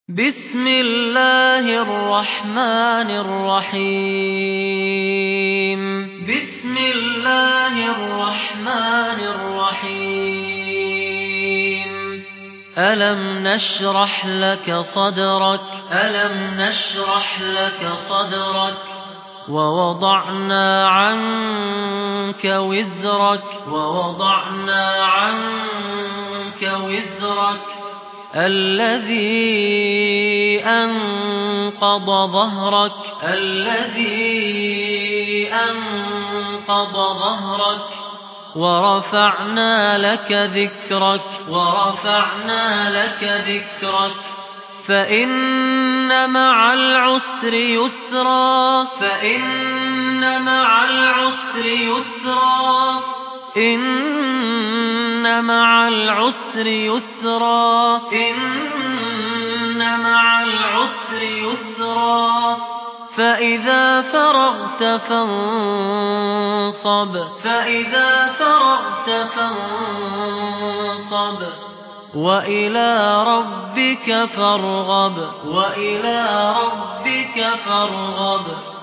بسم الله الرحمن الرحيم بسم الله الرحمن الرحيم ألم نشرح لك صدرك ووضعنا عنك وزرك الذي أنقض ظهرك ورفعنا لك ذكرك فإن مع العسر يسرا إن مع العسر يسرا فإذا فرغت فانصب وإلى ربك فارغب